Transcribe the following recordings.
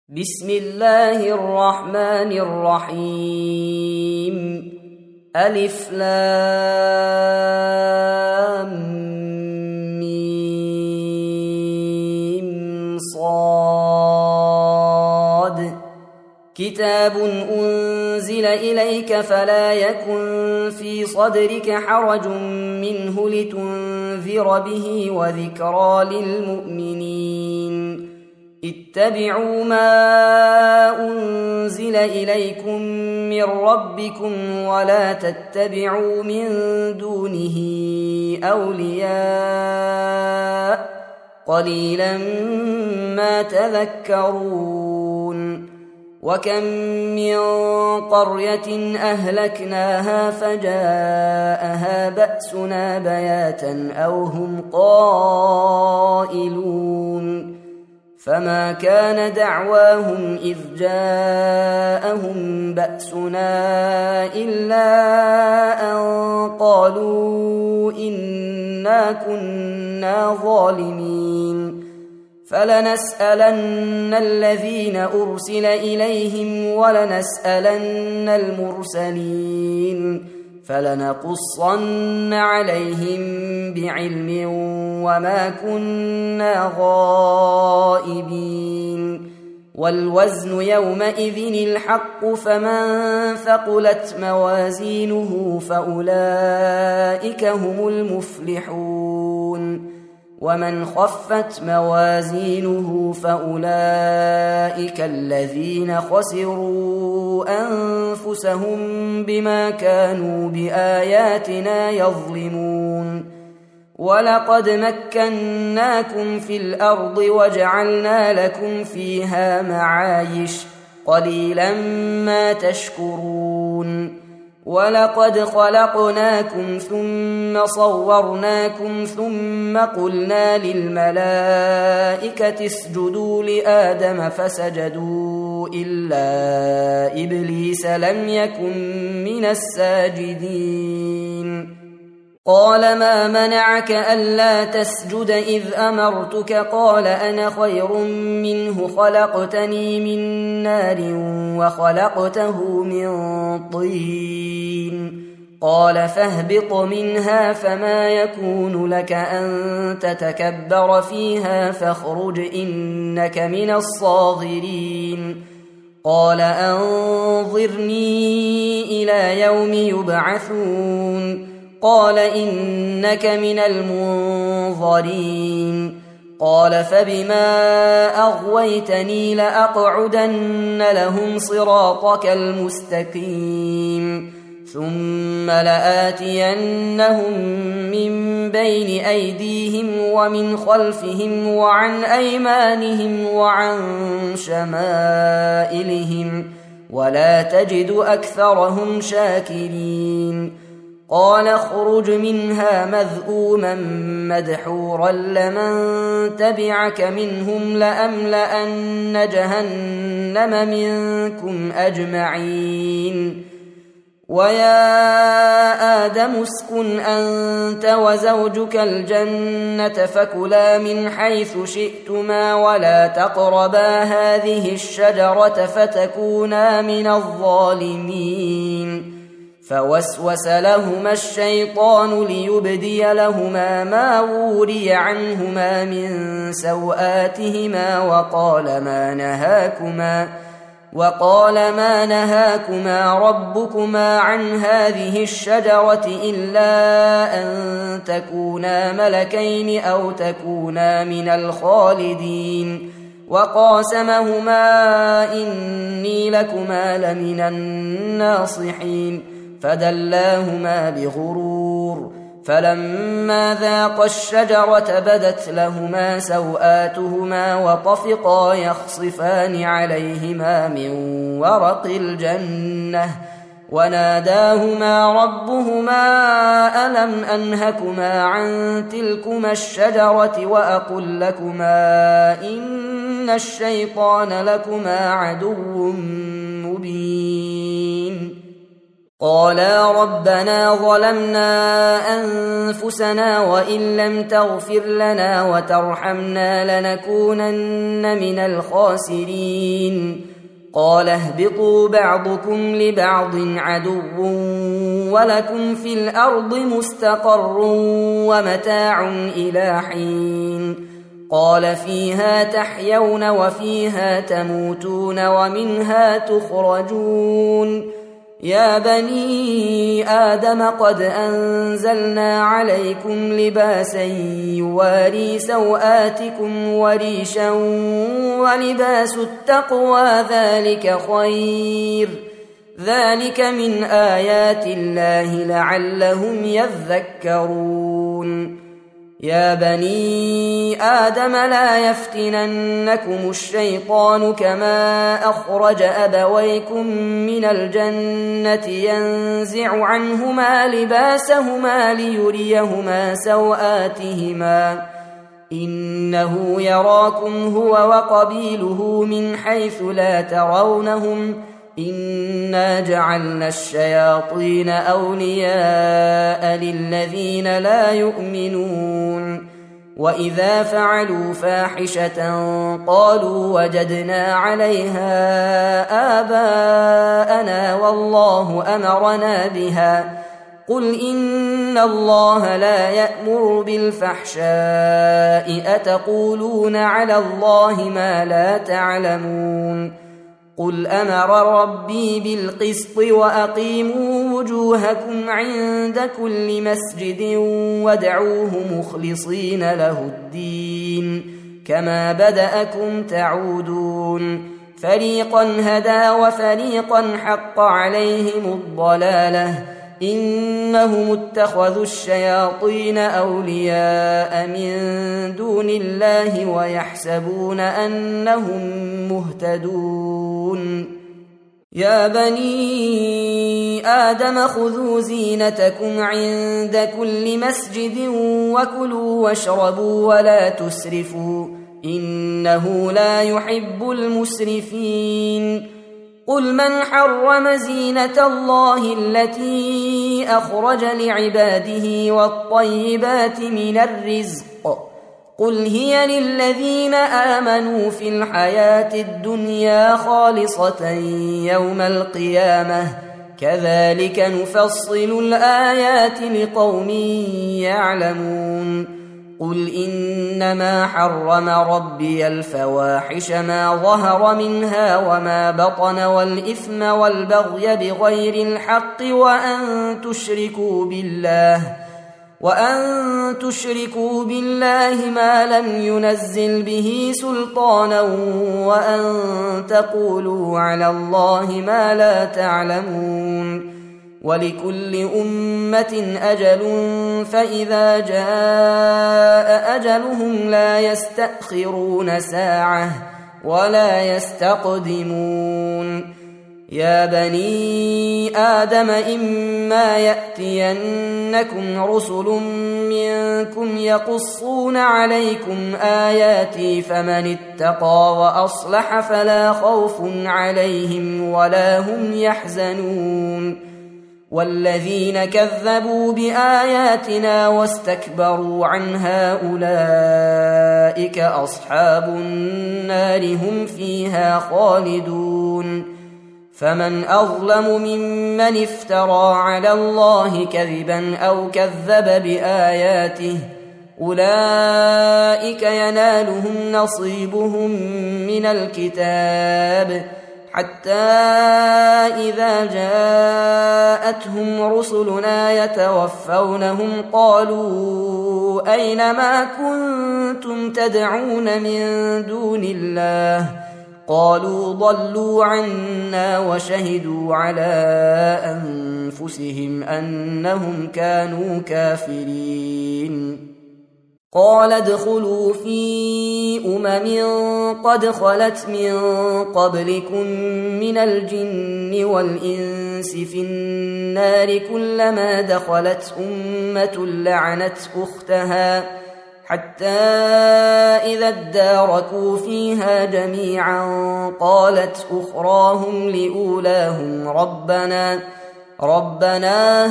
بسم الله الرحمن الرحيم. ألف لام ميم صاد. كتاب أنزل إليك فلا يكن في صدرك حرج منه لتنذر به وذكرى للمؤمنين. اتبعوا ما أنزل إليكم من ربكم ولا تتبعوا من دونه أولياء قليلا ما تذكرون. وكم من قرية أهلكناها فجاءها بأسنا بياتا أو هم قائلون. فما كان دعواهم إذ جاءهم بأسنا إلا أن قالوا إنا كنا ظالمين. فلنسألن الذين أرسل إليهم ولنسألن المرسلين فلنقصن عليهم بعلم وما كنا غائبين. والوزن يومئذ الحق فمن ثقلت موازينه فأولئك هم المفلحون. ومن خفت موازينه فأولئك الذين خسروا أنفسهم بما كانوا بآياتنا يظلمون. ولقد مكناكم في الأرض وجعلنا لكم فيها معايش قليلا ما تشكرون. ولقد خلقناكم ثم صورناكم ثم قلنا للملائكة اسجدوا لآدم فسجدوا إلا إبليس لم يكن من الساجدين. قال ما منعك ألا تسجد إذ أمرتك؟ قال أنا خير منه خلقتني من نار وخلقته من طين. قال فاهبط منها فما يكون لك أن تتكبر فيها فاخرج إنك من الصاغرين. قال أنظرني إلى يوم يبعثون. قال إنك من المنظرين. قال فبما أغويتني لأقعدن لهم صراطك المستقيم ثم لآتينهم من بين أيديهم ومن خلفهم وعن أيمانهم وعن شمائلهم ولا تجد أكثرهم شاكرين. قال اخرج منها مذءوما مدحورا لمن تبعك منهم لأملأن جهنم منكم أجمعين. ويا آدم اسكن أنت وزوجك الجنة فكلا من حيث شئتما ولا تقربا هذه الشجرة فتكونا من الظالمين. فوسوس لهما الشيطان ليبدي لهما ما وري عنهما من سوآتهما وقال ما نهاكما ربكما عن هذه الشجرة إلا أن تكونا ملكين أو تكونا من الخالدين. وقاسمهما إني لكما لمن الناصحين فدلاهما بغرور. فلما ذاقا الشجرة بدت لهما سوآتهما وطفقا يخصفان عليهما من ورق الجنة وناداهما ربهما ألم أنهكما عن تلكما الشجرة وأقل لكما إن الشيطان لكما عدو مبين. قالا ربنا ظلمنا أنفسنا وإن لم تغفر لنا وترحمنا لنكونن من الخاسرين قال اهبطوا بعضكم لبعض عدو ولكم في الأرض مستقر ومتاع إلى حين قال فيها تحيون وفيها تموتون ومنها تخرجون يا بني آدم قد أنزلنا عليكم لباسا يواري سوآتكم وريشا ولباس التقوى ذلك خير ذلك من آيات الله لعلهم يذكرون يا بني آدم لا يفتننكم الشيطان كما أخرج أبويكم من الجنة ينزع عنهما لباسهما ليريهما سوآتهما إنه يراكم هو وقبيله من حيث لا ترونهم إنا جعلنا الشياطين أولياء للذين لا يؤمنون وإذا فعلوا فاحشة قالوا وجدنا عليها آباءنا والله أمرنا بها قل إن الله لا يأمر بالفحشاء أتقولون على الله ما لا تعلمون قل أمر ربي بالقسط وأقيموا وجوهكم عند كل مسجد وادعوه مخلصين له الدين كما بدأكم تعودون فريقا هدى وفريقا حق عليهم الضلالة إنهم اتخذوا الشياطين أولياء من دون الله ويحسبون أنهم مهتدون يا بني آدم خذوا زينتكم عند كل مسجد وكلوا واشربوا ولا تسرفوا إنه لا يحب المسرفين قل من حرم زينة الله التي أخرج لعباده والطيبات من الرزق قل هي للذين آمنوا في الحياة الدنيا خالصة يوم القيامة كذلك نفصل الآيات لقوم يعلمون قل إنما حرم ربي الفواحش ما ظهر منها وما بطن والإثم والبغي بغير الحق وأن تشركوا بالله ما لم ينزل به سلطانا وأن تقولوا على الله ما لا تعلمون ولكل أمة أجل فإذا جاء أجلهم لا يستأخرون ساعة ولا يستقدمون يا بني آدم إما يأتينكم رسل منكم يقصون عليكم آياتي فمن اتقى وأصلح فلا خوف عليهم ولا هم يحزنون والذين كذبوا بآياتنا واستكبروا عنها أولئك أصحاب النار هم فيها خالدون فمن أظلم ممن افترى على الله كذبا أو كذب بآياته أولئك ينالهم نصيبهم من الكتاب حتى إذا جاءتهم رسلنا يتوفونهم قالوا أين ما كنتم تدعون من دون الله قالوا ضلوا عنا وشهدوا على أنفسهم أنهم كانوا كافرين قال ادخلوا في قد خلت من قبلكم من الجن والإنس في النار كلما دخلت أمة لعنت أختها حتى إذا اداركوا فيها ربنا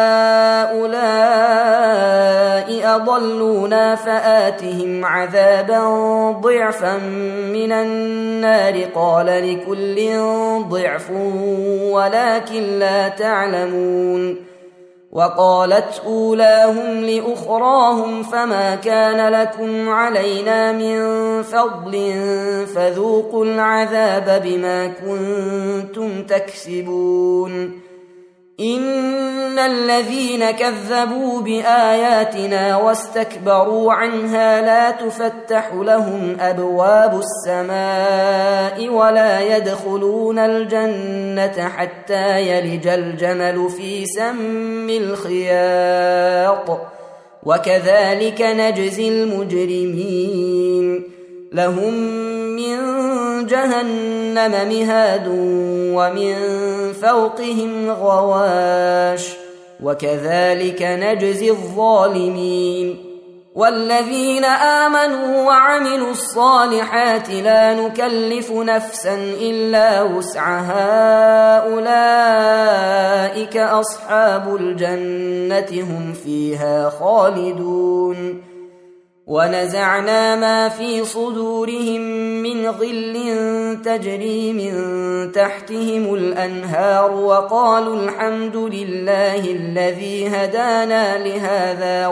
هؤلاء أضلونا فآتهم عذابا ضعفا من النار قال لكل ضعف ولكن لا تعلمون وقالت أولاهم لأخراهم فما كان لكم علينا من فضل فذوقوا العذاب بما كنتم تكسبون إن الذين كذبوا بآياتنا واستكبروا عنها لا تفتح لهم أبواب السماء ولا يدخلون الجنة حتى يلج الجمل في سم الخياط وكذلك نجزي المجرمين لهم من جهنم مهاد ومن فوقهم غواش وكذلك نجزي الظالمين والذين آمنوا وعملوا الصالحات لا نكلف نفسا إلا وسعها أولئك أصحاب الجنة هم فيها خالدون ونزعنا ما في صدورهم من غل تجري من تحتهم الأنهار وقالوا الحمد لله الذي هدانا لهذا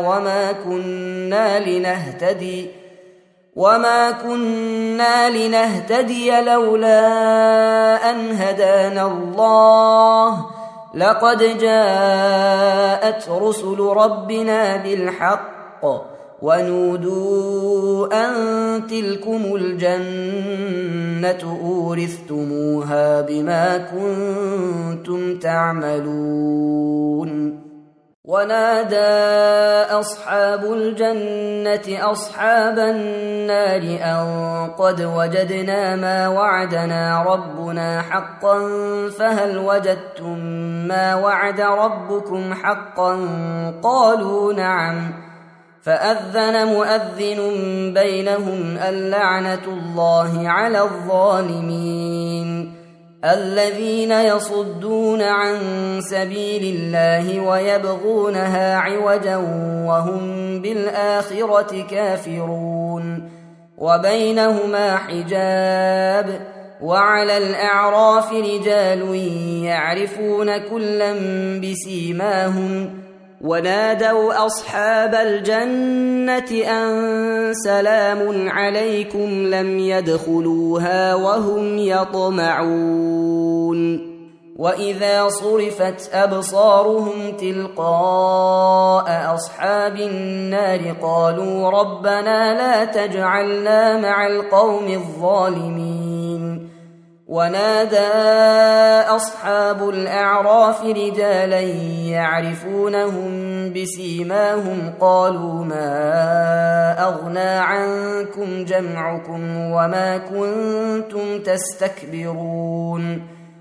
وما كنا لنهتدي لولا أن هدانا الله لقد جاءت رسل ربنا بالحق ونودوا أن تلكم الجنة أورثتموها بما كنتم تعملون ونادى أصحاب الجنة أصحاب النار أن قد وجدنا ما وعدنا ربنا حقا فهل وجدتم ما وعد ربكم حقا قالوا نعم فأذن مؤذن بينهم اللعنة الله على الظالمين الذين يصدون عن سبيل الله ويبغونها عوجا وهم بالآخرة كافرون وبينهما حجاب وعلى الأعراف رجال يعرفون كلا بسيماهم ونادوا أصحاب الجنة أن سلام عليكم لم يدخلوها وهم يطمعون وإذا صرفت أبصارهم تلقاء أصحاب النار قالوا ربنا لا تجعلنا مع القوم الظالمين ونادى أصحاب الأعراف رجالا يعرفونهم بسيماهم قالوا ما أغنى عنكم جمعكم وما كنتم تستكبرون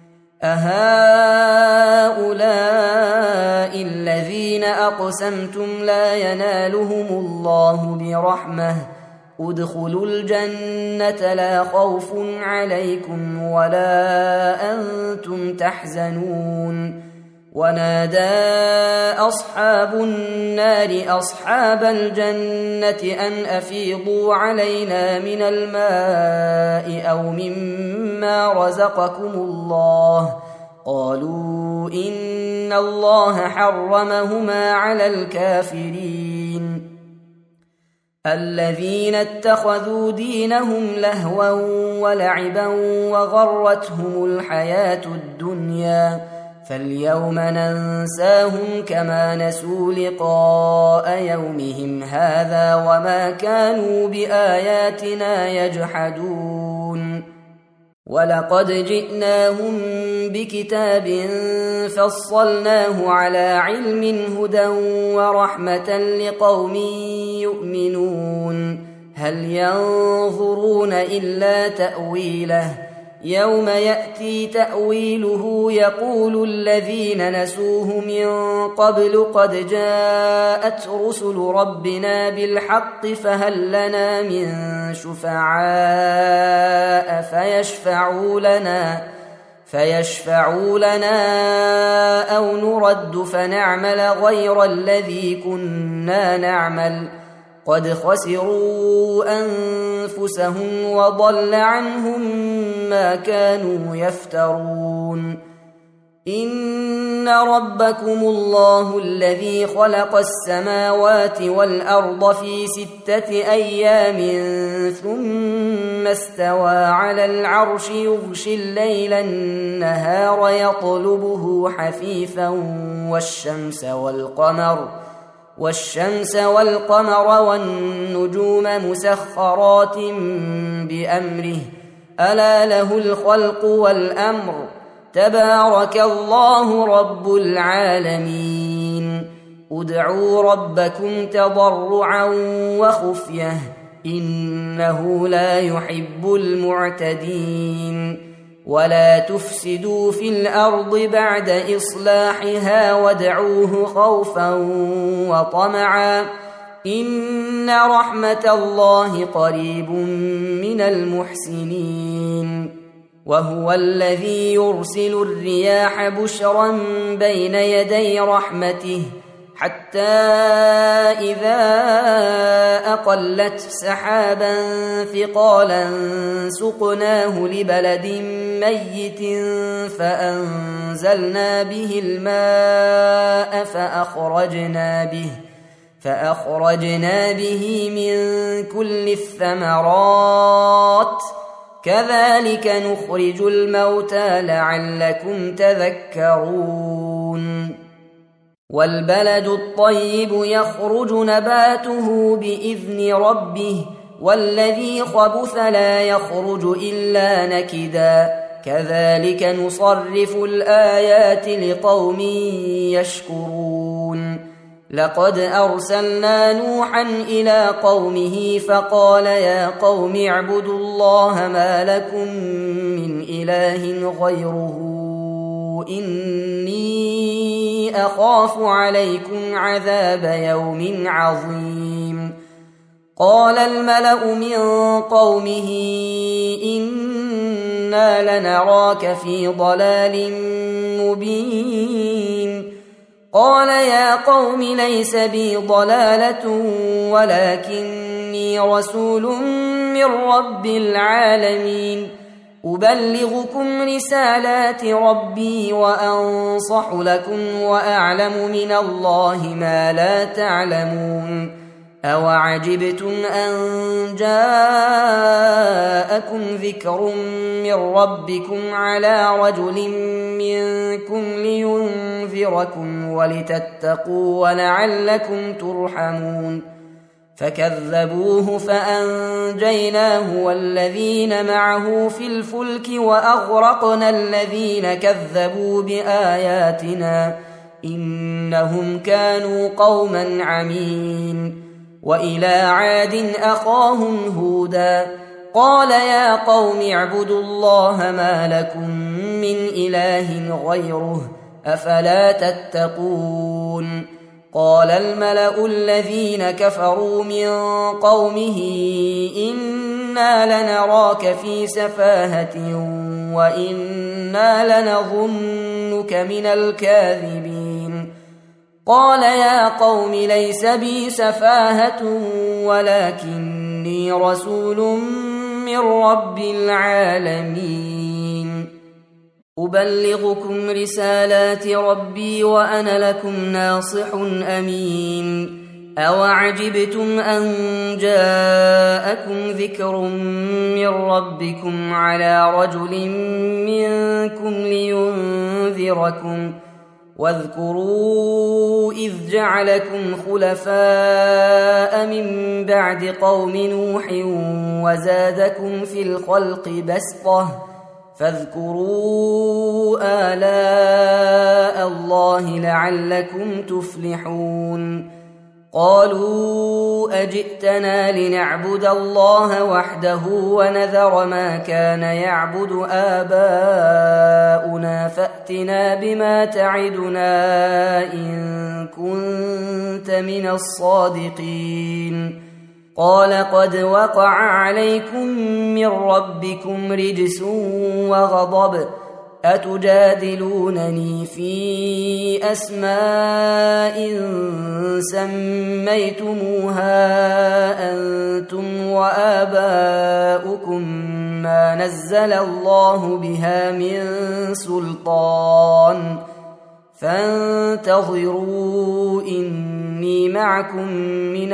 أهؤلاء الذين أقسمتم لا ينالهم الله برحمة ادخلوا الجنة لا خوف عليكم ولا أنتم تحزنون ونادى أصحاب النار أصحاب الجنة أن أفيضوا علينا من الماء أو مما رزقكم الله قالوا إن الله حرمهما على الكافرين الذين اتخذوا دينهم لهوا ولعبا وغرتهم الحياة الدنيا فاليوم ننساهم كما نسوا لقاء يومهم هذا وما كانوا بآياتنا يجحدون ولقد جئناهم بكتاب فصلناه على علم هدى ورحمة لقوم يؤمنون هل ينظرون إلا تأويله يوم يأتي تأويله يقول الذين نسوه من قبل قد جاءت رسل ربنا بالحق فهل لنا فيشفعوا لنا أو نرد فنعمل غير الذي كنا نعمل قد خسروا أنفسهم وضل عنهم ما كانوا يفترون إن ربكم الله الذي خلق السماوات والأرض في 6 أيام ثم استوى على العرش يغشي الليل النهار يطلبه حثيثا والشمس والقمر والنجوم مسخرات بأمره ألا له الخلق والأمر تبارك الله رب العالمين ادعوا ربكم تضرعا وخفية إنه لا يحب المعتدين ولا تفسدوا في الأرض بعد إصلاحها وادعوه خوفا وطمعا إن رحمة الله قريب من المحسنين وهو الذي يرسل الرياح بشرا بين يدي رحمته حتى إذا أقلت سحابا ثقالا سقناه لبلد ميت فأنزلنا به الماء فأخرجنا به من كل الثمرات كذلك نخرج الموتى لعلكم تذكرون والبلد الطيب يخرج نباته بإذن ربه والذي خبث لا يخرج إلا نكدا كذلك نصرف الآيات لقوم يشكرون لقد أرسلنا نوحا إلى قومه فقال يا قوم اعبدوا الله ما لكم من إله غيره إني أخاف عليكم عذاب يوم عظيم قال الملأ من قومه إنا لنراك في ضلال مبين قال يا قوم ليس بي ضلالة ولكني رسول من رب العالمين أبلغكم رسالات ربي وأنصح لكم وأعلم من الله ما لا تعلمون أوعجبتم أن جاءكم ذكر من ربكم على رجل منكم لينذركم ولتتقوا ولعلكم ترحمون فكذبوه فأنجيناه والذين معه في الفلك وأغرقنا الذين كذبوا بآياتنا إنهم كانوا قوما عمين وإلى عاد أخاهم هودا قال يا قوم اعبدوا الله ما لكم من إله غيره أفلا تتقون قال الملأ الذين كفروا من قومه إنا لنراك في سفاهة وإنا لنظنك من الكاذبين قال يا قوم ليس بي سفاهة ولكني رسول من رب العالمين أبلغكم رسالات ربي وأنا لكم ناصح أمين أوعجبتم أن جاءكم ذكر من ربكم على رجل منكم لينذركم واذكروا إذ جعلكم خلفاء من بعد قوم نوح وزادكم في الخلق بسطة فاذكروا آلاء الله لعلكم تفلحون قالوا أجئتنا لنعبد الله وحده ونذر ما كان يعبد آباؤنا فأتنا بما تعدنا إن كنت من الصادقين قال قد وقع عليكم من ربكم رجس وغضب أتجادلونني في أسماء سميتموها أنتم وآباؤكم ما نزل الله بها من سلطان فانتظروا إني معكم من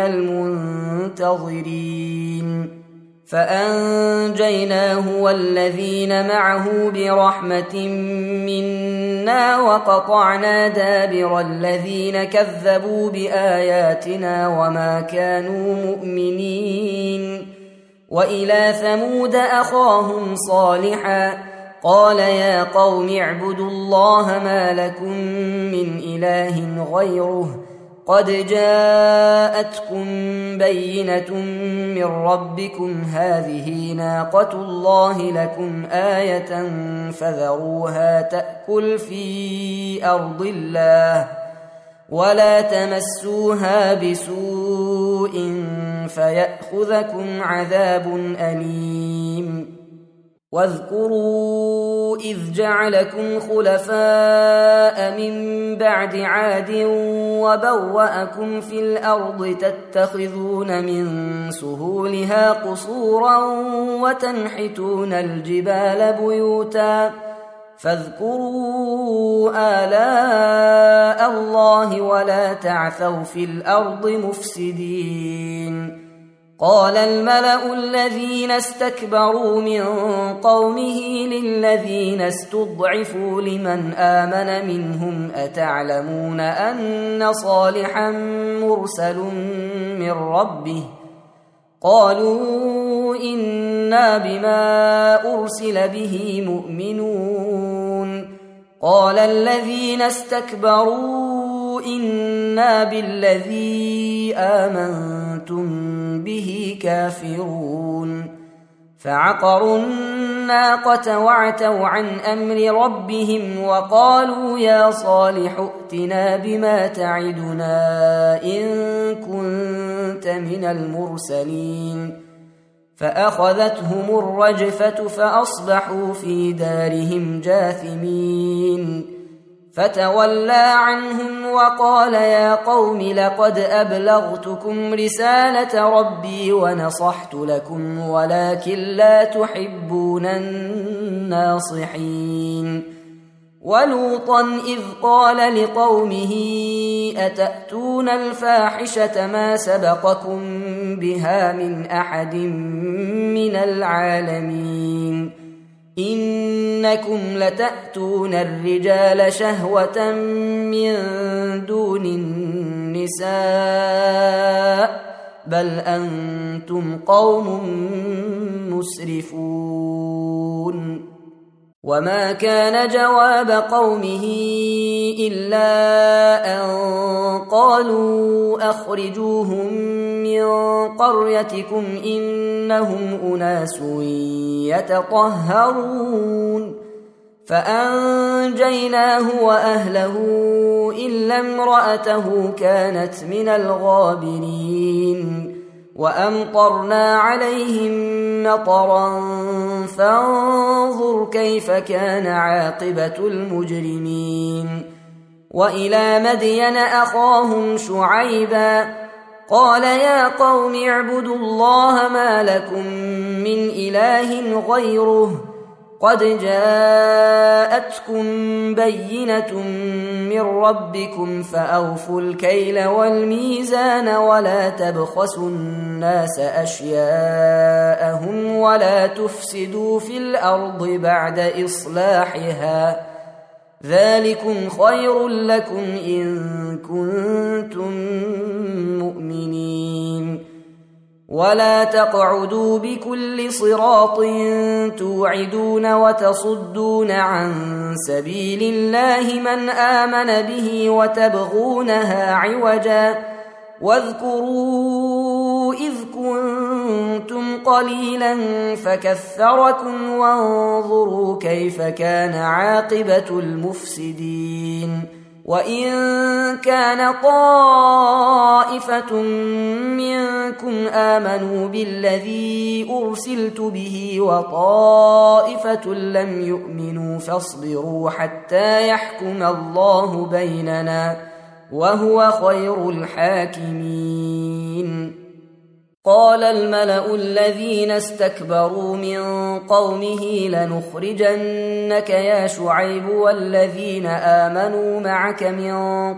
المنتظرين فأنجيناه والذين معه برحمة منا وقطعنا دابر الذين كذبوا بآياتنا وما كانوا مؤمنين وإلى ثمود أخاهم صالحا قال يا قوم اعبدوا الله ما لكم من إله غيره قد جاءتكم بينة من ربكم هذه ناقة الله لكم آية فذروها تأكل في أرض الله ولا تمسوها بسوء فيأخذكم عذاب أليم واذكروا إذ جعلكم خلفاء من بعد عاد وبوأكم في الأرض تتخذون من سهولها قصورا وتنحتون الجبال بيوتا فاذكروا آلاء الله ولا تعثوا في الأرض مفسدين قال الملأ الذين استكبروا من قومه للذين استضعفوا لمن آمن منهم أتعلمون أن صالحا مرسل من ربه قالوا إنا بما أرسل به مؤمنون قال الذين استكبروا إنا بالذي آمنتم به كافرون فعقروا الناقة وعتوا عن أمر ربهم وقالوا يا صالح ائتنا بما تعدنا إن كنت من المرسلين فأخذتهم الرجفة فأصبحوا في دارهم جاثمين فتولى عنهم وقال يا قوم لقد أبلغتكم رسالة ربي ونصحت لكم ولكن لا تحبون الناصحين ولوطا إذ قال لقومه أتأتون الفاحشة ما سبقكم بها من أحد من العالمين إنكم لتأتون الرجال شهوة من دون النساء بل أنتم قوم مسرفون وما كان جواب قومه إلا أن قالوا أخرجوهم من قريتكم إنهم أناس يتطهرون فأنجيناه وأهله إلا امرأته كانت من الغابرين وأمطرنا عليهم مطرا فانظر كيف كان عاقبة المجرمين وإلى مدين أخاهم شعيبا قال يا قوم اعبدوا الله ما لكم من إله غيره قد جاءتكم بينة من ربكم فأوفوا الكيل والميزان ولا تبخسوا الناس أشياءهم ولا تفسدوا في الأرض بعد إصلاحها ذلكم خير لكم إن كنتم مؤمنين ولا تقعدوا بكل صراط توعدون وتصدون عن سبيل الله من آمن به وتبغونها عوجا واذكروا إذ كنتم قليلا فكثركم وانظروا كيف كان عاقبة المفسدين وإن كان طائفة منكم آمنوا بالذي أرسلت به وطائفة لم يؤمنوا فاصبروا حتى يحكم الله بيننا وهو خير الحاكمين. قال الملأ الذين استكبروا من قومه لنخرجنك يا شعيب والذين آمنوا معك من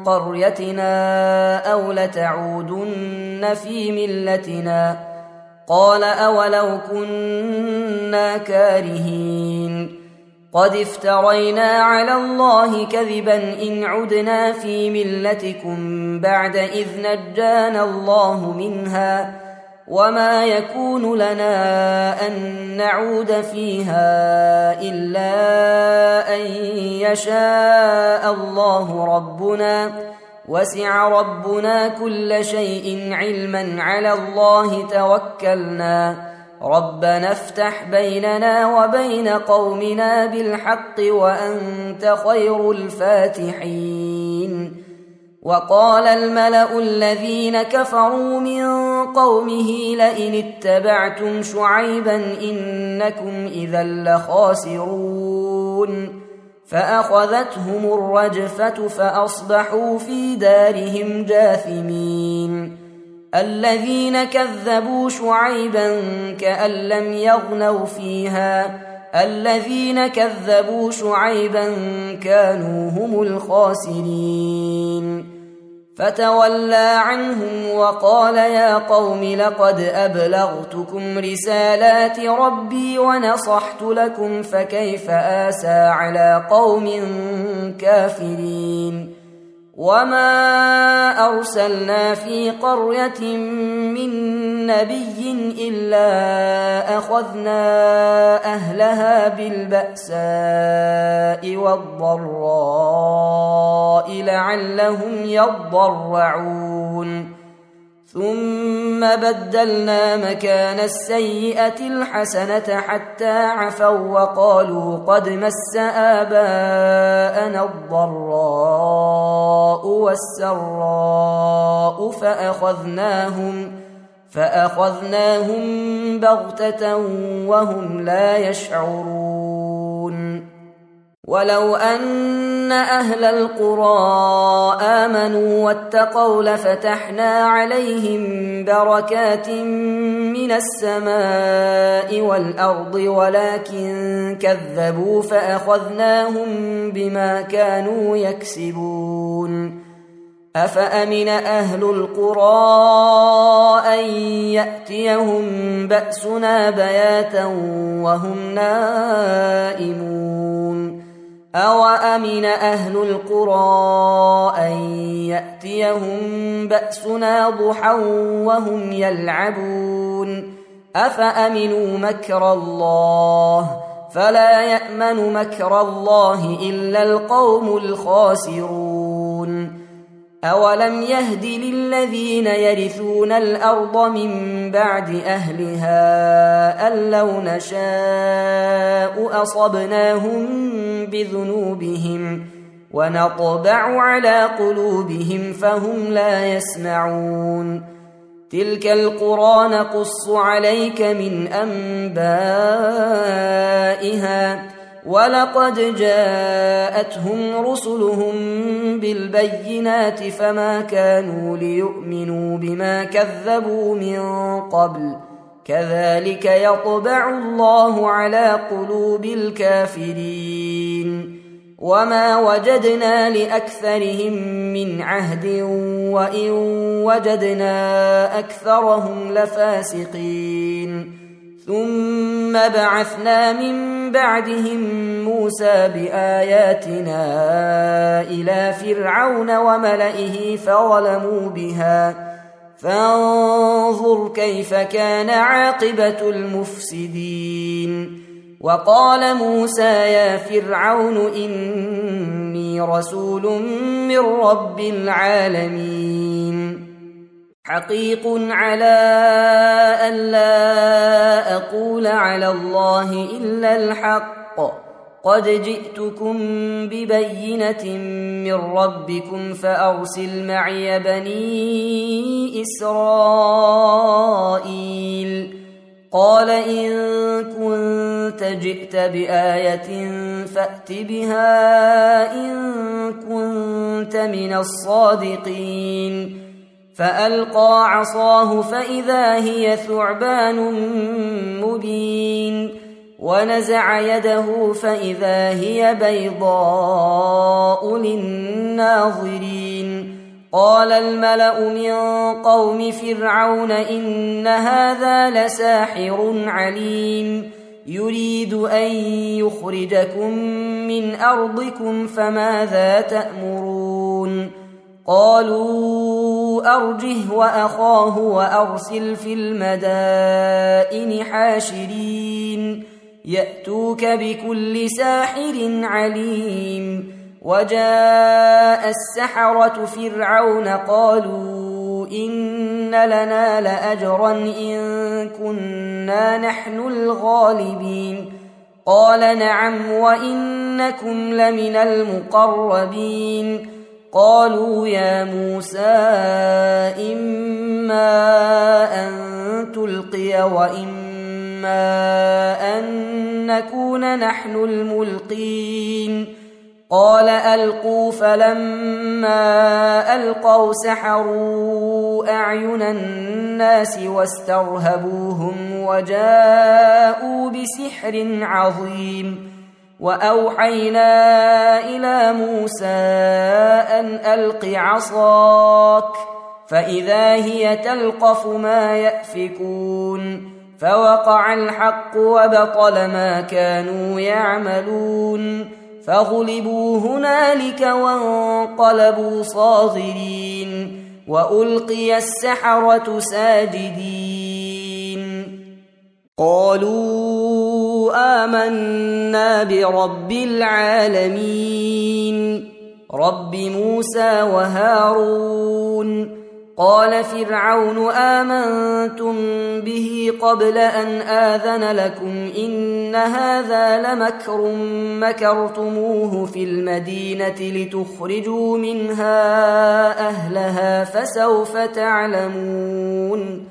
قريتنا أو لتعودن في ملتنا. قال أولو كنا كارهين قد افترينا على الله كذبا إن عدنا في ملتكم بعد إذ نجانا الله منها وما يكون لنا أن نعود فيها إلا أن يشاء الله ربنا وسع ربنا كل شيء علما على الله توكلنا ربنا افتح بيننا وبين قومنا بالحق وأنت خير الفاتحين. وقال الملأ الذين كفروا من قومه لئن اتبعتم شعيبا إنكم إذا لخاسرون فأخذتهم الرجفة فأصبحوا في دارهم جاثمين. الذين كذبوا شعيبا كأن لم يغنوا فيها الذين كذبوا شعيبا كانوا هم الخاسرين. فتولى عنهم وقال يا قوم لقد أبلغتكم رسالات ربي ونصحت لكم فكيف آسى على قوم كافرين. وما أرسلنا في قرية من نبي إلا أخذنا أهلها بالبأساء والضراء لعلهم يضرعون ثم بدلنا مكان السيئة الحسنة حتى عفوا وقالوا قد مس آباءنا الضراء والسراء فأخذناهم بغتة وهم لا يشعرون. ولو أن أهل القرى آمنوا واتقوا لفتحنا عليهم بركات من السماء والأرض ولكن كذبوا فأخذناهم بما كانوا يكسبون. أفأمن أهل القرى أن يأتيهم بأسنا بياتا وهم نائمون أو أمن أهل القرى أن يأتيهم بأسنا ضحى وهم يلعبون أفأمنوا مكر الله فلا يأمن مكر الله إلا القوم الخاسرون. أولم يهد للذين يرثون الأرض من بعد أهلها أن لو نشاء أصبناهم بذنوبهم ونطبع على قلوبهم فهم لا يسمعون. تلك القرى نقص عليك من أنبائها ولقد جاءتهم رسلهم بالبينات فما كانوا ليؤمنوا بما كذبوا من قبل كذلك يطبع الله على قلوب الكافرين. وما وجدنا لأكثرهم من عهد وإن وجدنا أكثرهم لفاسقين. ثم بعثنا من بعدهم موسى بآياتنا إلى فرعون وملئه فظلموا بها فانظر كيف كان عاقبة المفسدين. وقال موسى يا فرعون إني رسول من رب العالمين حقيق على أن لا أقول على الله إلا الحق قد جئتكم ببينة من ربكم فأرسل معي بني إسرائيل. قال إن كنت جئت بآية فأت بها إن كنت من الصادقين. فألقى عصاه فإذا هي ثعبان مبين، ونزع يده فإذا هي بيضاء للناظرين. قال الملأ من قوم فرعون إن هذا لساحر عليم، يريد أن يخرجكم من أرضكم فماذا تأمرون؟ قالوا أرجه وأخاه وأرسل في المدائن حاشرين يأتوك بكل ساحر عليم. وجاء السحرة فرعون قالوا إن لنا لأجرا إن كنا نحن الغالبين. قال نعم وإنكم لمن المقربين. قالوا يا موسى إما أن تلقي وإما أن نكون نحن الملقين. قال ألقوا، فلما ألقوا سحروا أعين الناس واسترهبوهم وجاءوا بسحر عظيم. وأوحينا إلى موسى أن ألق عصاك، فإذا هي تلقف ما يأفكون. فوقع الحق وبطل ما كانوا يعملون، فغلبوا هنالك وانقلبوا صاغرين، وألقي السحرة ساجدين. قالوا آمنا برب العالمين رب موسى وهارون. قال فرعون آمنتم به قبل أن آذن لكم إن هذا لمكر مكرتموه في المدينة لتخرجوا منها أهلها فسوف تعلمون.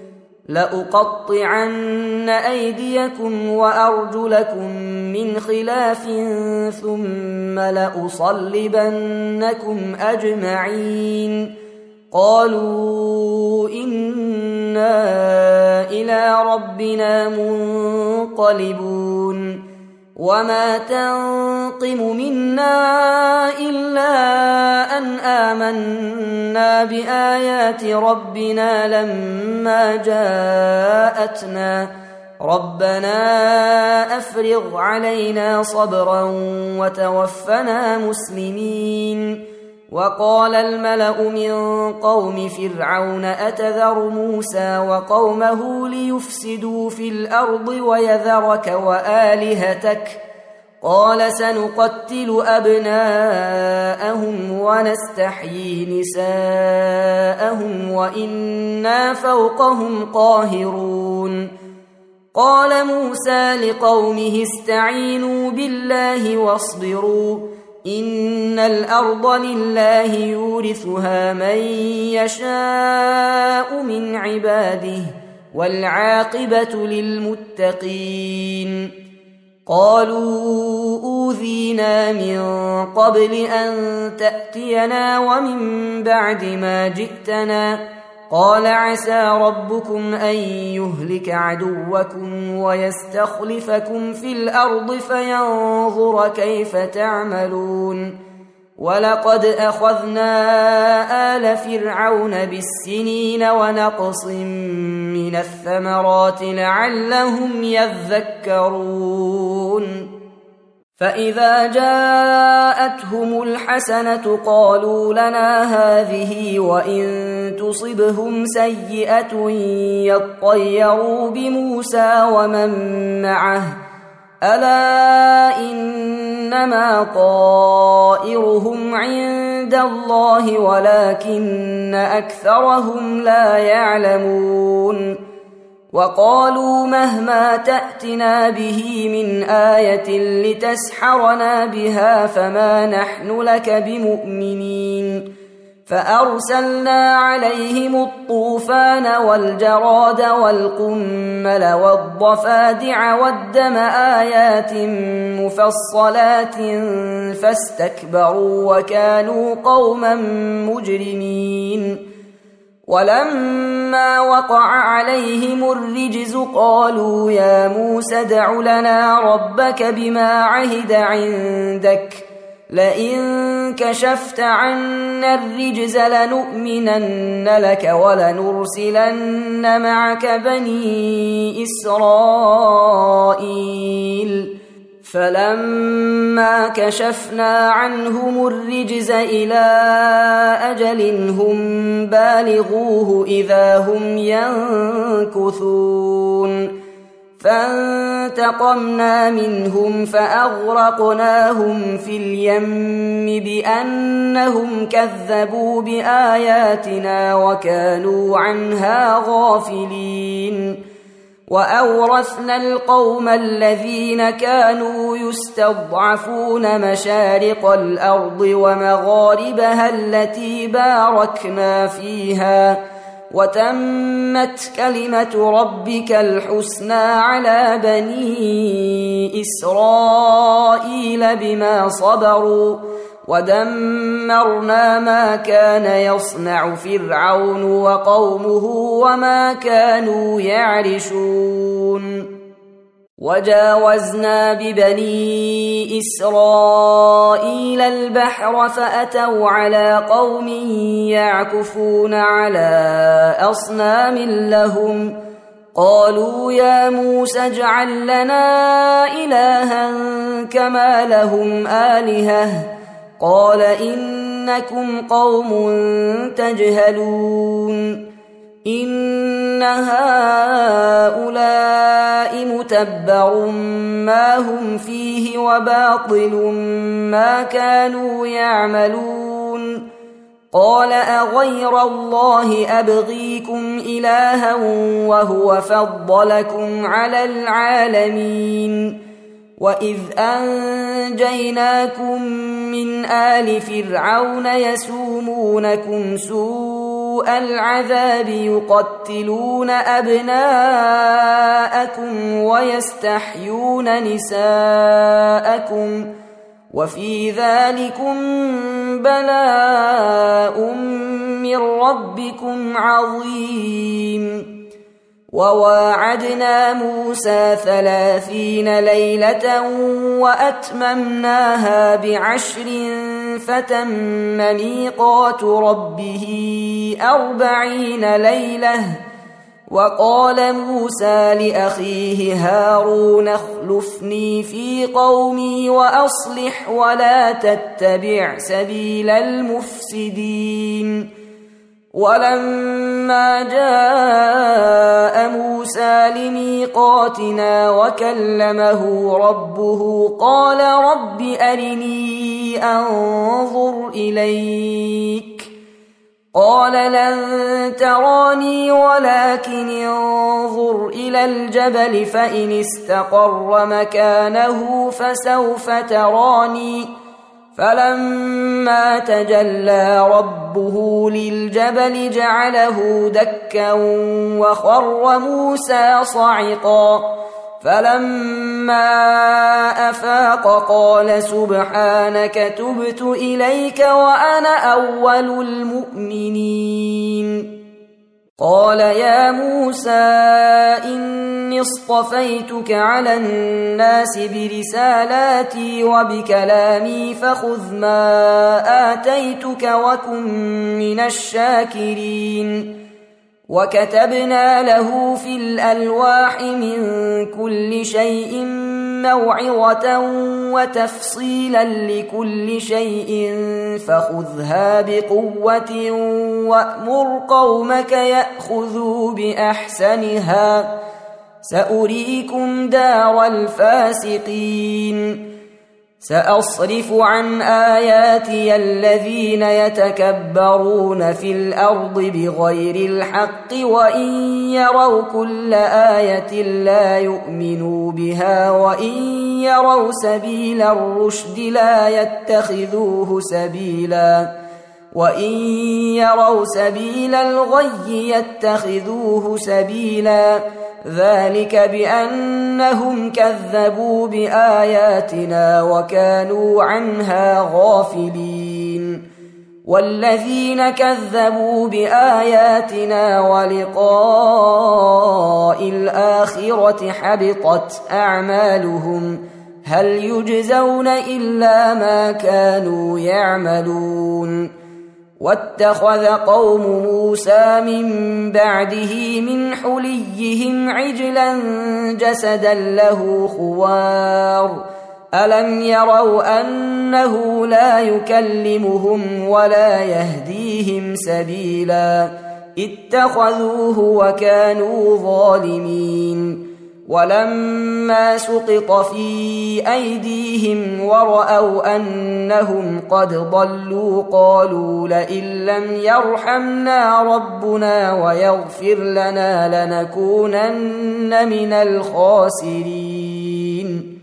لأقطعن أيديكم وأرجلكم من خلاف ثم لأصلبنكم أجمعين. قالوا إنا إلى ربنا منقلبون. وما تنقم منا إلا أن آمنا بآيات ربنا لما جاءتنا. ربنا أفرغ علينا صبرا وتوفنا مسلمين. وقال الملأ من قوم فرعون أتذر موسى وقومه ليفسدوا في الأرض ويذرك وآلهتك؟ قال سنقتل أبناءهم ونستحيي نساءهم وإنا فوقهم قاهرون. قال موسى لقومه استعينوا بالله واصبروا إن الأرض لله يورثها من يشاء من عباده والعاقبة للمتقين. قالوا أوذينا من قبل أن تأتينا ومن بعد ما جئتنا. قال عسى ربكم أن يهلك عدوكم ويستخلفكم في الأرض فينظر كيف تعملون. ولقد أخذنا آل فرعون بالسنين ونقص من الثمرات لعلهم يذكرون. فإذا جاءتهم الحسنة قالوا لنا هذه وإن تصبهم سيئة يطيروا بموسى ومن معه ألا إنما طائرهم عند الله ولكن أكثرهم لا يعلمون. وقالوا مهما تأتنا به من آية لتسحرنا بها فما نحن لك بمؤمنين فأرسلنا عليهم الطوفان والجراد والقمل والضفادع والدم آيات مفصلات فاستكبروا وكانوا قوما مجرمين ولما وقع عليهم الرجز قالوا يا موسى ادع لنا ربك بما عهد عندك لئن كشفت عنا الرجز لنؤمنن لك ولنرسلن معك بني إسرائيل فلما كشفنا عنهم الرجز إلى أجل هم بالغوه إذا هم ينكثون فانتقمنا منهم فأغرقناهم في اليم بأنهم كذبوا بآياتنا وكانوا عنها غافلين وأورثنا القوم الذين كانوا يستضعفون مشارق الأرض ومغاربها التي باركنا فيها وتمت كلمة ربك الحسنى على بني إسرائيل بما صبروا ودمرنا ما كان يصنع فرعون وقومه وما كانوا يعرشون وجاوزنا ببني إسرائيل البحر فأتوا على قوم يعكفون على أصنام لهم قالوا يا موسى اجعل لنا إلها كما لهم آلهة قال إنكم قوم تجهلون إن هؤلاء متبر ما هم فيه وباطل ما كانوا يعملون قال أغير الله أبغيكم إلها وهو فضلكم على العالمين وإذ أنجيناكم من آل فرعون يسومونكم سوء العذاب يقتلون أبناءكم ويستحيون نساءكم وفي ذلكم بلاء من ربكم عظيم وواعدنا موسى 30 ليلة وأتممناها ب10 فتم ميقات ربه 40 ليلة وقال موسى لأخيه هارون اخلفني في قومي وأصلح ولا تتبع سبيل المفسدين ولما جاء موسى لميقاتنا وكلمه ربه قال رب أرني أنظر إليك قال لن تراني ولكن انظر إلى الجبل فإن استقر مكانه فسوف تراني فلما تجلى ربه للجبل جعله دكا وخر موسى صعقا فلما أفاق قال سبحانك تبت إليك وأنا أول المؤمنين قال يا موسى إني اصطفيتك على الناس برسالاتي وبكلامي فخذ ما آتيتك وكن من الشاكرين وكتبنا له في الألواح من كل شيء موعظة وتفصيلا لكل شيء فخذها بقوة وأمر قومك يأخذوا بأحسنها سأريكم دار الفاسقين سأصرف عن آياتي الذين يتكبرون في الأرض بغير الحق وإن يروا كل آية لا يؤمنوا بها وإن يروا سبيل الرشد لا يتخذوه سبيلا وإن يروا سبيل الغي يتخذوه سبيلا ذلك بأنهم كذبوا بآياتنا وكانوا عنها غافلين والذين كذبوا بآياتنا ولقاء الآخرة حبطت أعمالهم هل يجزون إلا ما كانوا يعملون واتخذ قوم موسى من بعده من حليهم عجلا جسدا له خوار ألم يروا أنه لا يكلمهم ولا يهديهم سبيلا اتخذوه وكانوا ظالمين ولما سقط في أيديهم ورأوا أنهم قد ضلوا قالوا لئن لم يرحمنا ربنا ويغفر لنا لنكونن من الخاسرين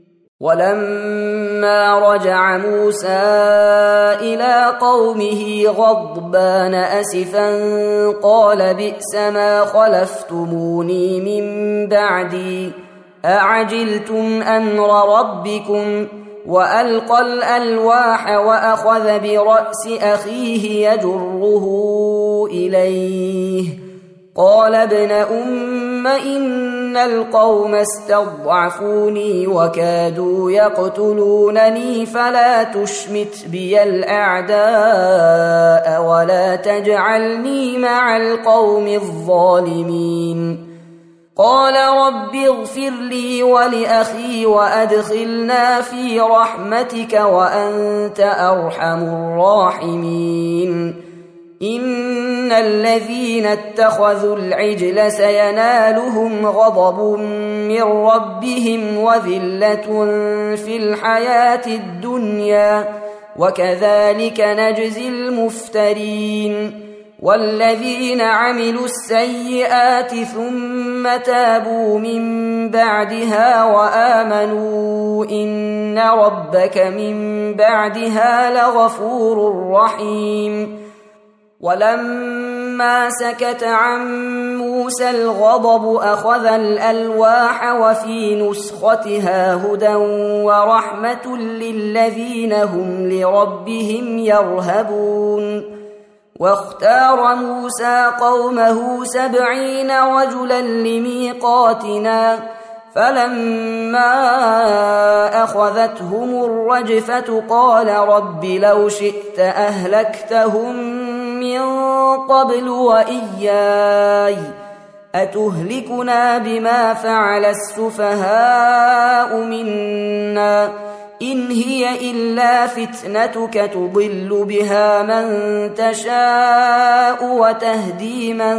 ولما رجع موسى إلى قومه غضبان أسفا قال بئس ما خلفتموني من بعدي أعجلتم أمر ربكم وألقى الألواح وأخذ برأس أخيه يجره إليه قال ابن أم إن القوم استضعفوني وكادوا يقتلونني فلا تشمت بي الأعداء ولا تجعلني مع القوم الظالمين قال رب اغفر لي ولأخي وأدخلنا في رحمتك وأنت أرحم الراحمين إن الذين اتخذوا العجل سينالهم غضب من ربهم وذلة في الحياة الدنيا وكذلك نجزي المفترين والذين عملوا السيئات ثم تابوا من بعدها وآمنوا إن ربك من بعدها لغفور رحيم ولما سكت عن موسى الغضب أخذ الألواح وفي نسختها هدى ورحمة للذين هم لربهم يرهبون واختار موسى قومه 70 رجلا لميقاتنا فلما أخذتهم الرجفة قال رب لو شئت أهلكتهم من قبل وإياي أتهلكنا بما فعل السفهاء منا إن هي إلا فتنتك تضل بها من تشاء وتهدي من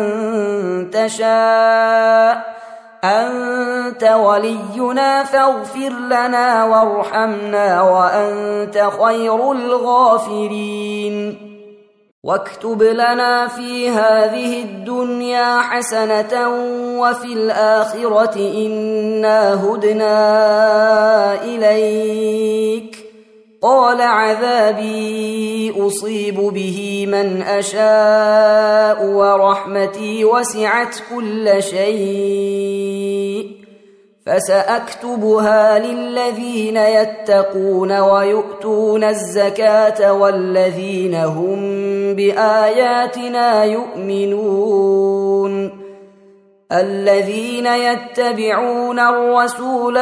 تشاء أنت ولينا فاغفر لنا وارحمنا وأنت خير الغافرين واكتب لنا في هذه الدنيا حسنة وفي الآخرة إنا هدنا إليك قال عذابي أصيب به من أشاء ورحمتي وسعت كل شيء فسأكتبها للذين يتقون ويؤتون الزكاة والذين هم بآياتنا يؤمنون الذين يتبعون الرسول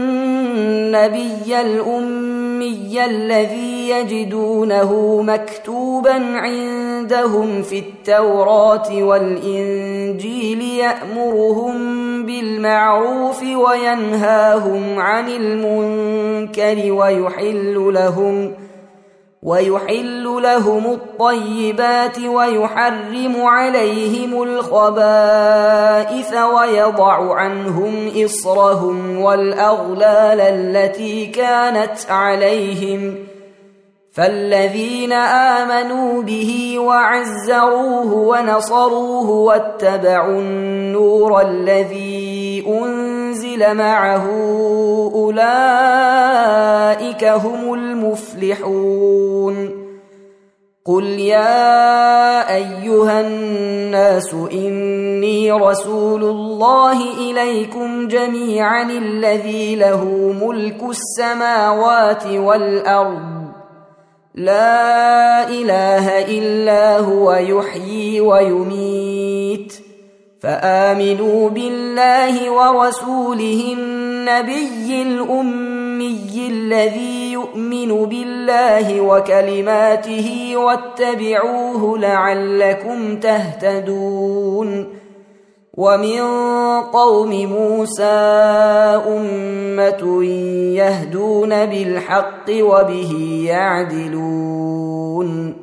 النبي الأمي الذي يجدونه مكتوبا عندهم في التوراة والإنجيل يأمرهم بالمعروف وينهاهم عن المنكر ويحل لهم الطيبات ويحرم عليهم الخبائث ويضع عنهم إصرهم والأغلال التي كانت عليهم فالذين آمنوا به وعزروه ونصروه واتبعوا النور الذي أنزل معه أولئك هم المفلحون قل يا أيها الناس إني رسول الله إليكم جميعا الذي له ملك السماوات والأرض لا إله إلا هو يحيي ويميت فآمنوا بالله ورسوله النبي الأمي الذي يؤمن بالله وكلماته واتبعوه لعلكم تهتدون ومن قوم موسى أمة يهدون بالحق وبه يعدلون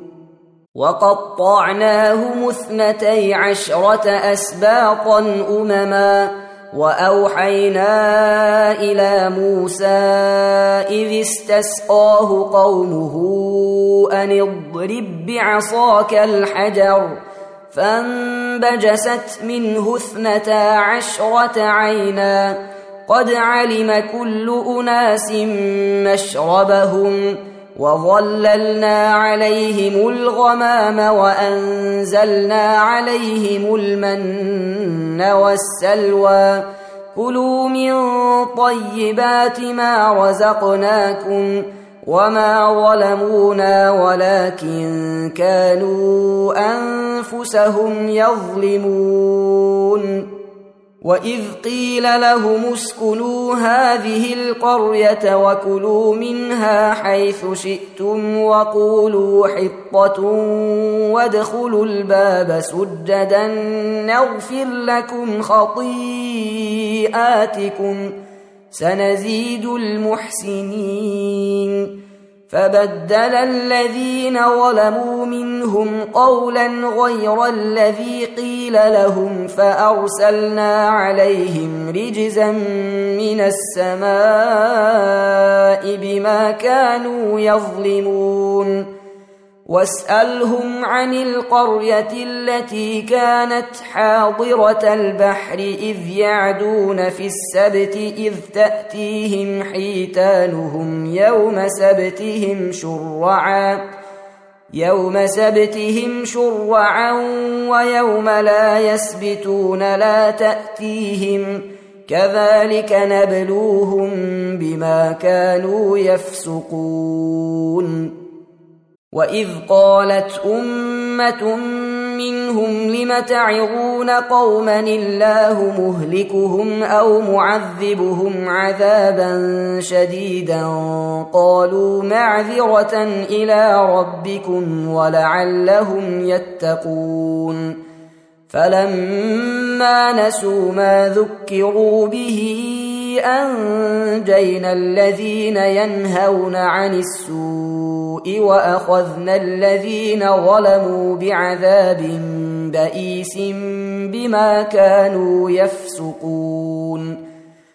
وقطعناهم 12 أسباطا أمما وأوحينا إلى موسى إذ استسقاه قومه أن اضرب بعصاك الحجر فانبجست منه 12 عينا قد علم كل أناس مشربهم وظللنا عليهم الغمام وأنزلنا عليهم المن والسلوى كلوا من طيبات ما رزقناكم وما ظلمونا ولكن كانوا أنفسهم يظلمون وإذ قيل لهم اسكنوا هذه القرية وكلوا منها حيث شئتم وقولوا حطة وادخلوا الباب سجدا نغفر لكم خطيئاتكم سنزيد المحسنين فبدل الذين ظلموا منهم قولا غير الذي قيل لهم فأرسلنا عليهم رجزا من السماء بما كانوا يظلمون واسألهم عن القرية التي كانت حاضرة البحر إذ يعدون في السبت إذ تأتيهم حيتانهم يوم سبتهم شرعا ويوم لا يسبتون لا تأتيهم كذلك نبلوهم بما كانوا يفسقون وإذ قالت أمة منهم لم تعظون قوما الله مهلكهم أو معذبهم عذابا شديدا قالوا معذرة إلى ربكم ولعلهم يتقون فلما نسوا ما ذكروا به أنجينا الذين ينهون عن السوء وأخذنا الذين ظلموا بعذاب بئيس بما كانوا يفسقون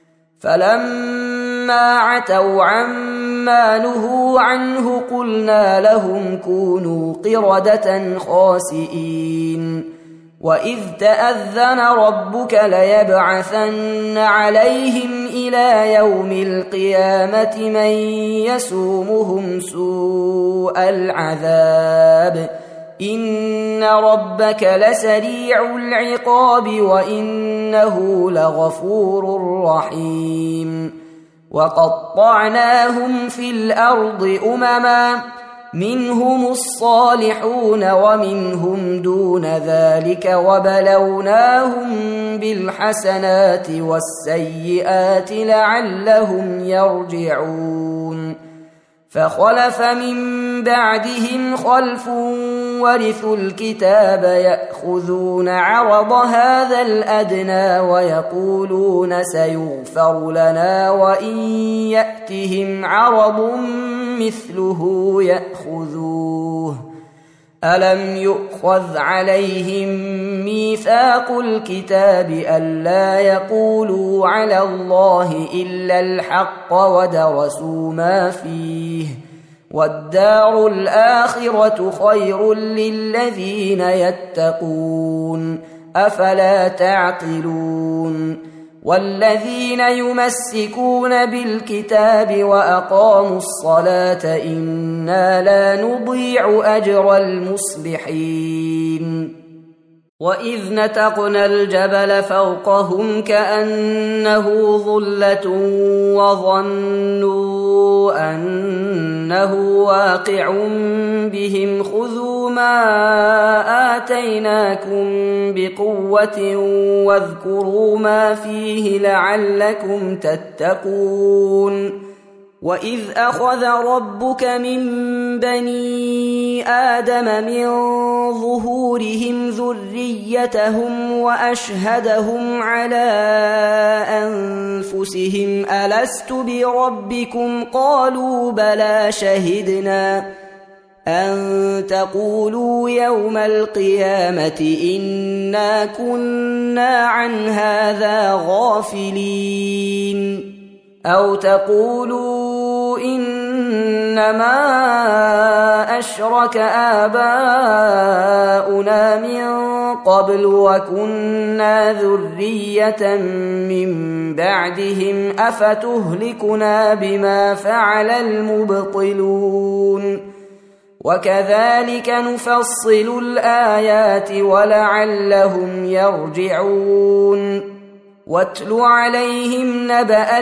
فلما عتوا عما نهوا عنه قلنا لهم كونوا قردة خاسئين وإذ تأذن ربك ليبعثن عليهم إلى يوم القيامة من يسومهم سوء العذاب إن ربك لسريع العقاب وإنه لغفور رحيم وقطعناهم في الأرض أمما منهم الصالحون ومنهم دون ذلك وبلوناهم بالحسنات والسيئات لعلهم يرجعون فخلف من بعدهم خلف ورثوا الكتاب يأخذون عرض هذا الأدنى ويقولون سيغفر لنا وإن يأتهم عرض مثله يأخذوه ألم يؤخذ عليهم ميثاق الكتاب ألا يقولوا على الله إلا الحق ودرسوا ما فيه والدار الآخرة خير للذين يتقون أفلا تعقلون والذين يمسكون بالكتاب وأقاموا الصلاة إنا لا نضيع أجر المصلحين وإذ نتقنا الجبل فوقهم كأنه ظلة وظنوا أنه واقع بهم خذوا ما آتيناكم بقوة واذكروا ما فيه لعلكم تتقون وإذ أخذ ربك من بني آدم من ظهورهم ذريتهم وأشهدهم على أنفسهم ألست بربكم قالوا بلى شهدنا أن تقولوا يوم القيامة إنا كنا عن هذا غافلين أو تقولوا إنما أشرك آباؤنا من قبل وكنا ذرية من بعدهم أفتهلكنا بما فعل المبطلون وكذلك نفصل الآيات ولعلهم يرجعون واتل عليهم نبأ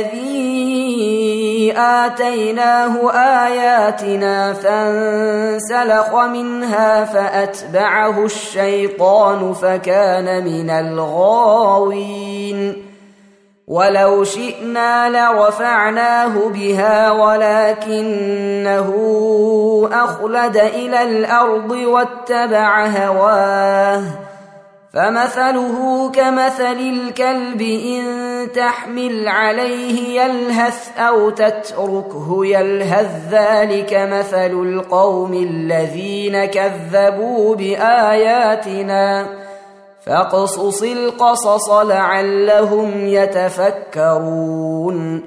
الذي آتيناه آياتنا فانسلخ منها فأتبعه الشيطان فكان من الغاوين ولو شئنا لرفعناه بها ولكنه أخلد إلى الأرض واتبع هواه فمثله كمثل الكلب إن تحمل عليه يلهث أو تتركه يلهث ذلك مثل القوم الذين كذبوا بآياتنا فاقصص القصص لعلهم يتفكرون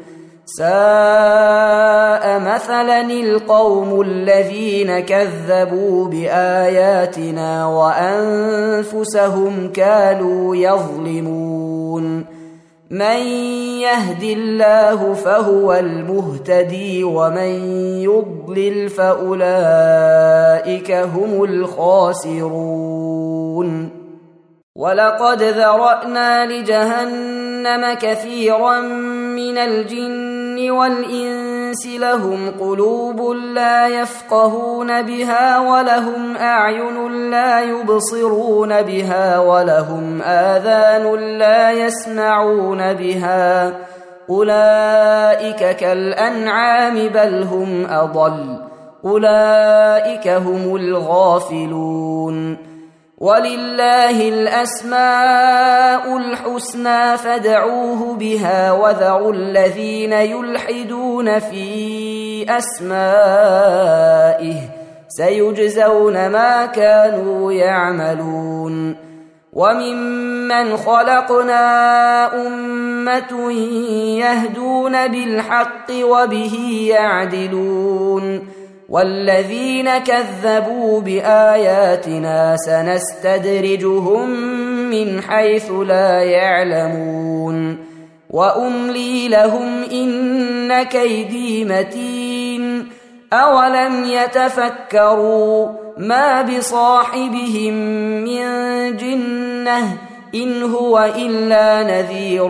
ساء مثلا القوم الذين كذبوا بآياتنا وأنفسهم كانوا يظلمون من يهد الله فهو المهتدي ومن يضلل فأولئك هم الخاسرون ولقد ذرأنا لجهنم كثيرا من الجن والإنس لهم قلوب لا يفقهون بها ولهم أعين لا يبصرون بها ولهم آذان لا يسمعون بها أولئك كالأنعام بل هم أضل أولئك هم الغافلون ولله الأسماء الحسنى فادعوه بها وذروا الذين يلحدون في أسمائه سيجزون ما كانوا يعملون وممن خلقنا أمة يهدون بالحق وبه يعدلون والذين كذبوا بآياتنا سنستدرجهم من حيث لا يعلمون وأملي لهم إن كيدي متين أولم يتفكروا ما بصاحبهم من جنة إن هو إلا نذير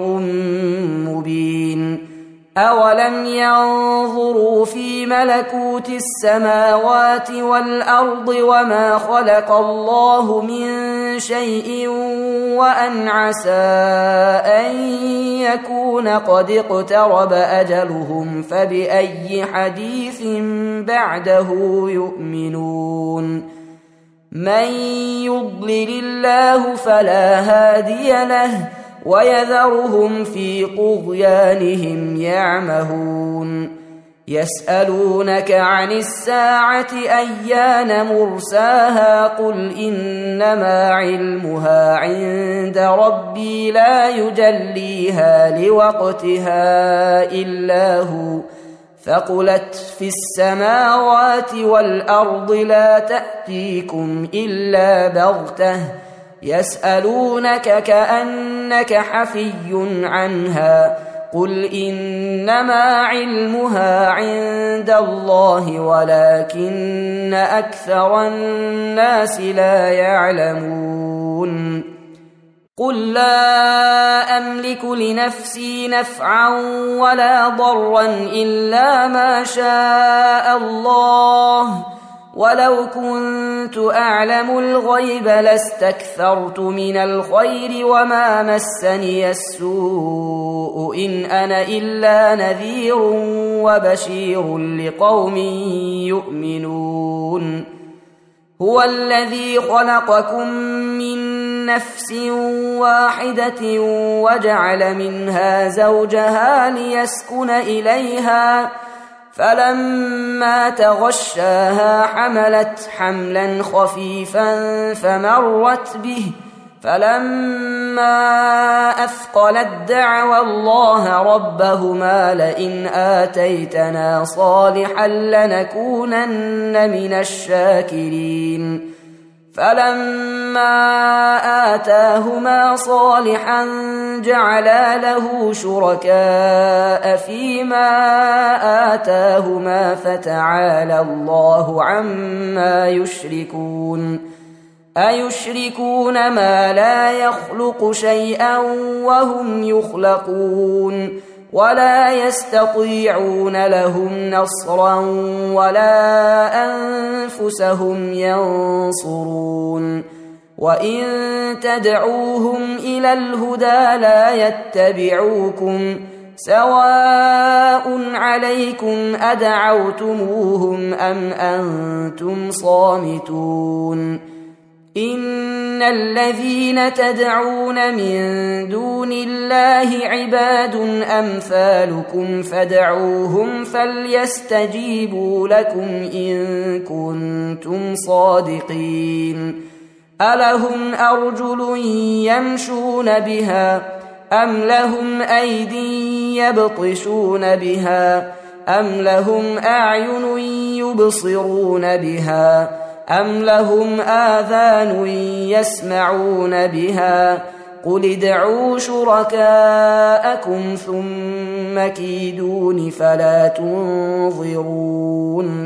مبين أولم ينظروا في ملكوت السماوات والأرض وما خلق الله من شيء وأن عسى أن يكون قد اقترب أجلهم فبأي حديث بعده يؤمنون من يضلل الله فلا هادي له ويذرهم في طغيانهم يعمهون يسألونك عن الساعة أيان مرساها قل إنما علمها عند ربي لا يجليها لوقتها إلا هو ثقلت في السماوات والأرض لا تأتيكم إلا بغتة يسألونك كأنك حفي عنها قل إنما علمها عند الله ولكن أكثر الناس لا يعلمون قل لا أملك لنفسي نفعا ولا ضرا إلا ما شاء الله ولو كنت أعلم الغيب لاستكثرت من الخير وما مسني السوء إن أنا إلا نذير وبشير لقوم يؤمنون هو الذي خلقكم من نفس واحدة وجعل منها زوجها ليسكن إليها فلما تغشاها حملت حملا خفيفا فمرت به فلما أثقلت دعوا الله ربهما لئن آتيتنا صالحا لنكونن من الشاكرين فلما آتاهما صالحا جعلا له شركاء فيما آتاهما فتعالى الله عما يشركون أيشركون ما لا يخلق شيئا وهم يخلقون ولا يستطيعون لهم نصرا ولا أنفسهم ينصرون وإن تدعوهم إلى الهدى لا يتبعوكم سواء عليكم أدعوتموهم أم أنتم صامتون إن الذين تدعون من دون الله عباد أمثالكم فادعوهم فليستجيبوا لكم إن كنتم صادقين ألهم أرجل يمشون بها أم لهم أيد يبطشون بها أم لهم أعين يبصرون بها أم لهم آذان يسمعون بها قل ادعوا شركاءكم ثم كيدون فلا تنظرون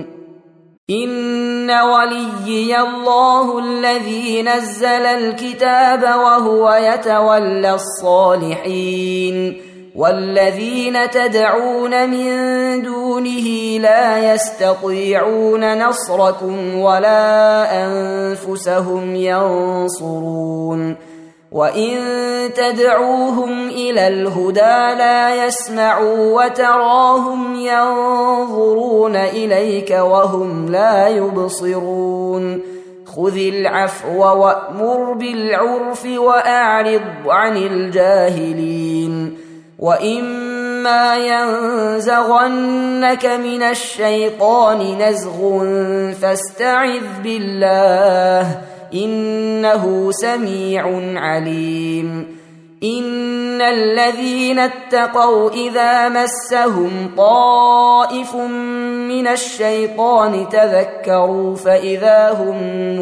إن وليي الله الذي نزل الكتاب وهو يتولى الصالحين والذين تدعون من دونه لا يستطيعون نصركم ولا أنفسهم ينصرون وإن تدعوهم إلى الهدى لا يسمعوا وتراهم ينظرون إليك وهم لا يبصرون خذ العفو وأمر بالعرف وأعرض عن الجاهلين وإما ينزغنك من الشيطان نزغ فاستعذ بالله إنه سميع عليم إن الذين اتقوا إذا مسهم طائف من الشيطان تذكروا فإذا هم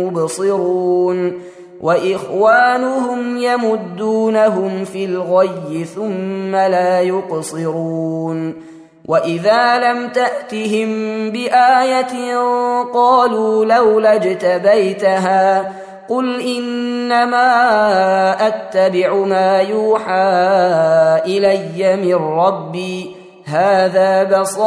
مبصرون وإخوانهم يمدونهم في الغي ثم لا يقصرون وإذا لم تأتهم بآية قالوا لولا اجتبيتها قل إنما أتبع ما يوحى إلي من ربي هذا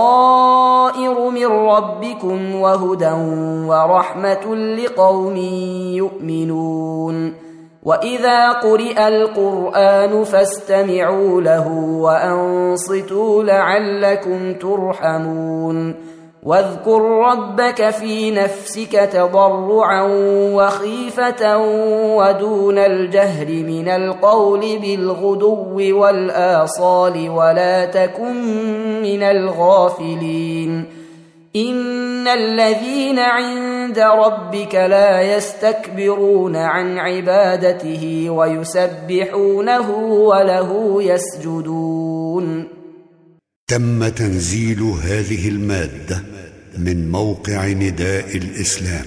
بصائر من ربكم وهدى ورحمة لقوم يؤمنون وإذا قرئ القرآن فاستمعوا له وأنصتوا لعلكم ترحمون واذكر ربك في نفسك تضرعا وخيفة ودون الجهر من القول بالغدو والآصال ولا تكن من الغافلين إن الذين عند ربك لا يستكبرون عن عبادته ويسبحونه وله يسجدون. تم تنزيل هذه المادة من موقع نداء الإسلام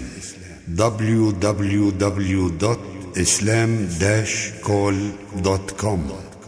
www.islam-call.com